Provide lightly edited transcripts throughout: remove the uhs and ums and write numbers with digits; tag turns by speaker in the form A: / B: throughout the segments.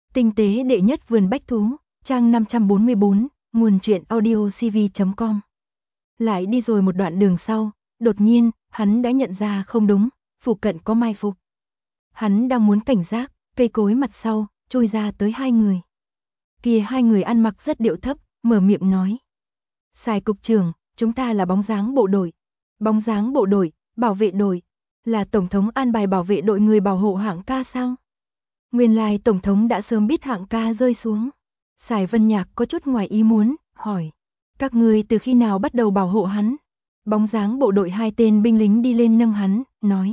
A: Tinh tế đệ nhất vườn bách thú, trang 544, nguồn truyện audiocv.com. Lại đi rồi một đoạn đường sau, đột nhiên, hắn đã nhận ra không đúng, phụ cận có mai phục. Hắn đang muốn cảnh giác, cây cối mặt sau, trôi ra tới hai người. Kia hai người ăn mặc rất điệu thấp, mở miệng nói. Sài cục trưởng, chúng ta là bóng dáng bộ đội. Bóng dáng bộ đội, bảo vệ đội. Là Tổng thống an bài bảo vệ đội người bảo hộ hạng ca sao? Nguyên lai Tổng thống đã sớm biết hạng ca rơi xuống. Sài Vân Nhạc có chút ngoài ý muốn, hỏi. Các người từ khi nào bắt đầu bảo hộ hắn? Bóng dáng bộ đội hai tên binh lính đi lên nâng hắn, nói.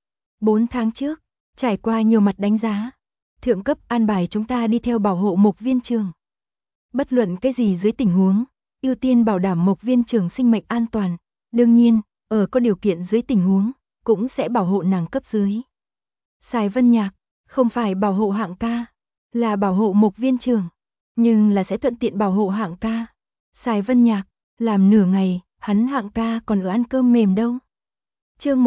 A: 4 tháng trước, trải qua nhiều mặt đánh giá. Thượng cấp an bài chúng ta đi theo bảo hộ Mộc viên trưởng. Bất luận cái gì dưới tình huống, ưu tiên bảo đảm Mộc viên trưởng sinh mệnh an toàn. Đương nhiên, ở có điều kiện dưới tình huống, cũng sẽ bảo hộ nàng cấp dưới. Sài Vân Nhạc, không phải bảo hộ hạng ca, là bảo hộ Mộc viên trưởng, nhưng là sẽ thuận tiện bảo hộ hạng ca. Sài Vân Nhạc, làm nửa ngày, hắn hạng ca còn ở ăn cơm mềm đâu. Chương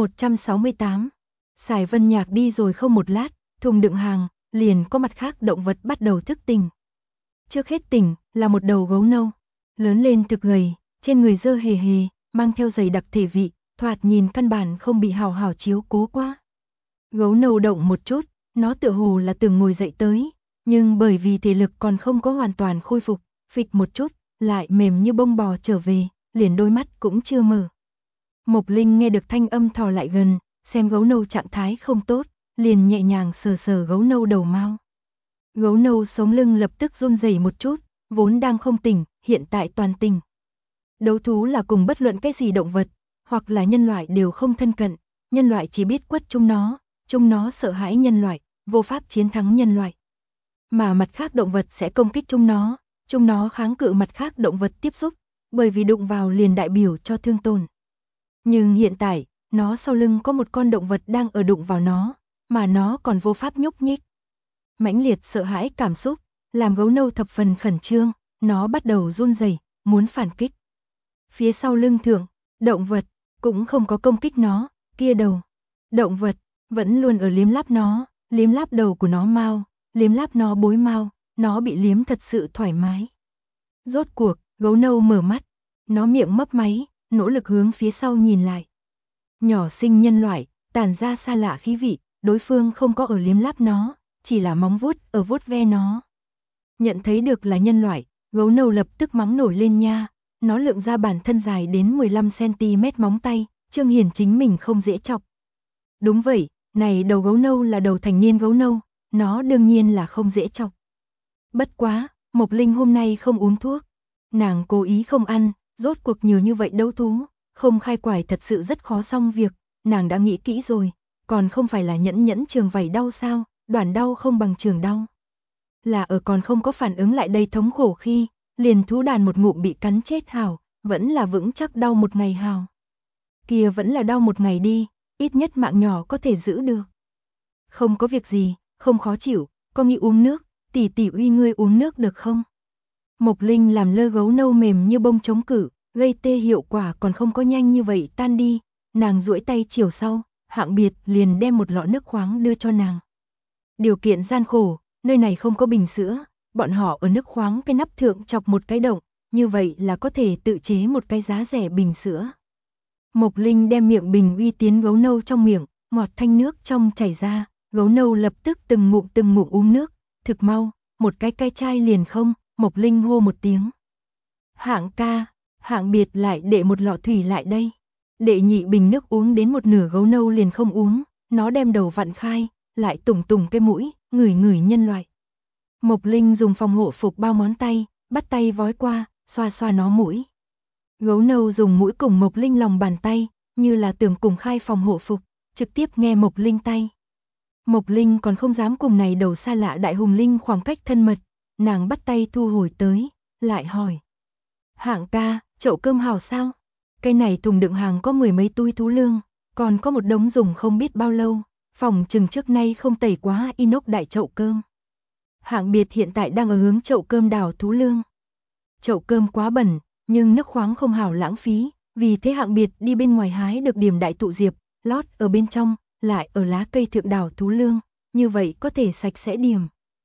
A: 168. Sài Vân Nhạc đi rồi không một lát, thùng đựng hàng, liền có mặt khác động vật bắt đầu thức tỉnh. Trước hết tỉnh là một đầu gấu nâu, lớn lên thực gầy, trên người dơ hề hề, mang theo dày đặc thể vị, thoạt nhìn căn bản không bị hào hào chiếu cố quá. Gấu nâu động một chút, nó tựa hồ là từng ngồi dậy tới, nhưng bởi vì thể lực còn không có hoàn toàn khôi phục, phịch một chút, lại mềm như bông bò trở về, liền đôi mắt cũng chưa mở. Mộc Linh nghe được thanh âm thò lại gần, xem gấu nâu trạng thái không tốt, liền nhẹ nhàng sờ sờ gấu nâu đầu mao. Gấu nâu sống lưng lập tức run rẩy một chút, vốn đang không tỉnh, hiện tại toàn tỉnh. Đấu thú là cùng bất luận cái gì động vật, hoặc là nhân loại đều không thân cận, nhân loại chỉ biết quất chúng nó sợ hãi nhân loại, vô pháp chiến thắng nhân loại. Mà mặt khác động vật sẽ công kích chúng nó kháng cự mặt khác động vật tiếp xúc, bởi vì đụng vào liền đại biểu cho thương tổn. Nhưng hiện tại, nó sau lưng có một con động vật đang ở đụng vào nó, mà nó còn vô pháp nhúc nhích. Mãnh liệt sợ hãi cảm xúc, làm gấu nâu thập phần khẩn trương, nó bắt đầu run rẩy, muốn phản kích. Phía sau lưng thượng, động vật cũng không có công kích nó, kia đầu. Động vật vẫn luôn ở liếm láp đầu của nó mao, liếm láp nó bối mao, nó bị liếm thật sự thoải mái. Rốt cuộc, gấu nâu mở mắt, nó miệng mấp máy, nỗ lực hướng phía sau nhìn lại. Nhỏ sinh nhân loại, tản ra xa lạ khí vị, đối phương không có ở liếm láp nó, chỉ là móng vuốt ở vuốt ve nó. Nhận thấy được là nhân loại, gấu nâu lập tức mắng nổi lên nha, nó lượng ra bản thân dài đến 15cm móng tay, trương hiển chính mình không dễ chọc. Đúng vậy, này đầu gấu nâu là đầu thành niên gấu nâu, nó đương nhiên là không dễ chọc. Bất quá, Mộc Linh hôm nay không uống thuốc, nàng cố ý không ăn, rốt cuộc nhiều như vậy đấu thú, không khai quải thật sự rất khó xong việc, nàng đã nghĩ kỹ rồi, còn không phải là nhẫn trường vảy đau sao, đoạn đau không bằng trường đau. Là ở còn không có phản ứng lại đây thống khổ khi, liền thú đàn một ngụm bị cắn chết hào, vẫn là vững chắc đau một ngày hào. Kia vẫn là đau một ngày đi, ít nhất mạng nhỏ có thể giữ được. Không có việc gì, không khó chịu, có nghĩ uống nước, tỷ tỷ uy ngươi uống nước được không? Mộc Linh làm lơ gấu nâu mềm như bông chống cự, gây tê hiệu quả còn không có nhanh như vậy tan đi, nàng duỗi tay chiều sau, Hạng Biệt liền đem một lọ nước khoáng đưa cho nàng. Điều kiện gian khổ, nơi này không có bình sữa, bọn họ ở nước khoáng cái nắp thượng chọc một cái động, như vậy là có thể tự chế một cái giá rẻ bình sữa. Mộc Linh đem miệng bình uy tiến gấu nâu trong miệng, ngọt thanh nước trong chảy ra, gấu nâu lập tức từng ngụm uống nước, thực mau, một cái chai liền không, Mộc Linh hô một tiếng. Hạng ca, Hạng Biệt lại đệ một lọ thủy lại đây. Đệ nhị bình nước uống đến một nửa gấu nâu liền không uống, nó đem đầu vặn khai, lại tùng cái mũi, ngửi nhân loại. Mộc Linh dùng phòng hộ phục bao ngón tay, bắt tay vói qua, xoa nó mũi. Gấu nâu dùng mũi cùng Mộc Linh lòng bàn tay, như là tưởng cùng khai phòng hộ phục, trực tiếp nghe Mộc Linh tay. Mộc Linh còn không dám cùng này đầu xa lạ đại hùng linh khoảng cách thân mật, nàng bắt tay thu hồi tới, lại hỏi. Hạng ca, chậu cơm hào sao? Cái này thùng đựng hàng có 10 mấy túi thú lương, còn có một đống dùng không biết bao lâu, phòng chừng trước nay không tẩy quá inox đại chậu cơm. Hạng Biệt hiện tại đang ở hướng chậu cơm đào thú lương. Chậu cơm quá bẩn, nhưng nước khoáng không hảo lãng phí, vì thế Hạng Biệt đi bên ngoài hái được điểm đại tụ diệp, lót ở bên trong, lại ở lá cây thượng đào thú lương, như vậy có thể sạch sẽ điểm.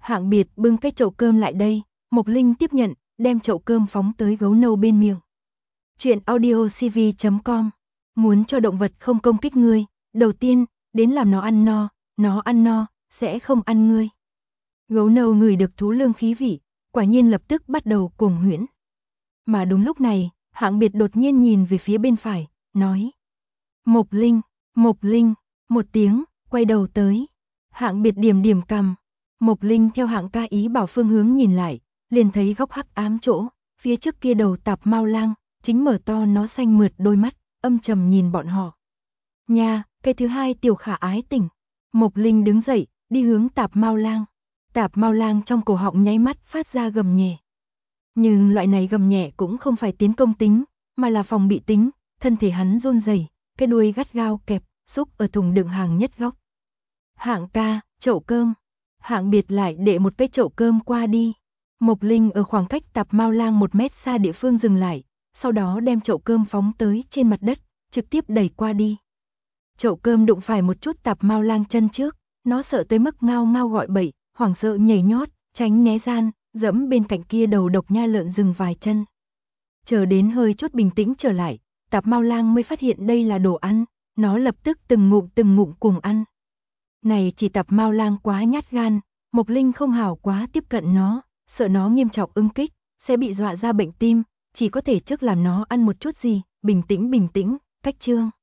A: Hạng Biệt bưng cái chậu cơm lại đây, Mộc Linh tiếp nhận, đem chậu cơm phóng tới gấu nâu bên miệng. Chuyện audiocv.com. Muốn cho động vật không công kích ngươi, đầu tiên, đến làm nó ăn no, sẽ không ăn ngươi. Gấu nâu ngửi được thú lương khí vị, quả nhiên lập tức bắt đầu cuồng huyễn. Mà đúng lúc này, Hạng Biệt đột nhiên nhìn về phía bên phải, nói. Mộc Linh, một tiếng, quay đầu tới. Hạng Biệt điểm điểm cằm. Mộc Linh theo Hạng ca ý bảo phương hướng nhìn lại, liền thấy góc hắc ám chỗ, phía trước kia đầu tạp mao lang, chính mở to nó xanh mượt đôi mắt, âm trầm nhìn bọn họ. Nha, cái thứ hai tiểu khả ái tỉnh. Mộc Linh đứng dậy, đi hướng tạp mao lang. Tạp mao lang trong cổ họng nháy mắt phát ra gầm nhẹ. Nhưng loại này gầm nhẹ cũng không phải tiến công tính, mà là phòng bị tính, thân thể hắn run rẩy, cái đuôi gắt gao kẹp, xúc ở thùng đựng hàng nhất góc. Hạng ca, chậu cơm. Hạng Biệt lại đệ một cái chậu cơm qua đi. Mộc Linh ở khoảng cách tạp mao lang 1 mét xa địa phương dừng lại, sau đó đem chậu cơm phóng tới trên mặt đất, trực tiếp đẩy qua đi. Chậu cơm đụng phải một chút tạp mao lang chân trước, nó sợ tới mức ngao ngao gọi bậy, hoảng sợ nhảy nhót, tránh né gian, dẫm bên cạnh kia đầu độc nha lợn rừng vài chân. Chờ đến hơi chút bình tĩnh trở lại, tạp mao lang mới phát hiện đây là đồ ăn, nó lập tức từng ngụm cùng ăn. Này chỉ tạp mao lang quá nhát gan, Mộc Linh không hảo quá tiếp cận nó, sợ nó nghiêm trọng ưng kích, sẽ bị dọa ra bệnh tim, chỉ có thể trước làm nó ăn một chút gì, bình tĩnh, cách chương.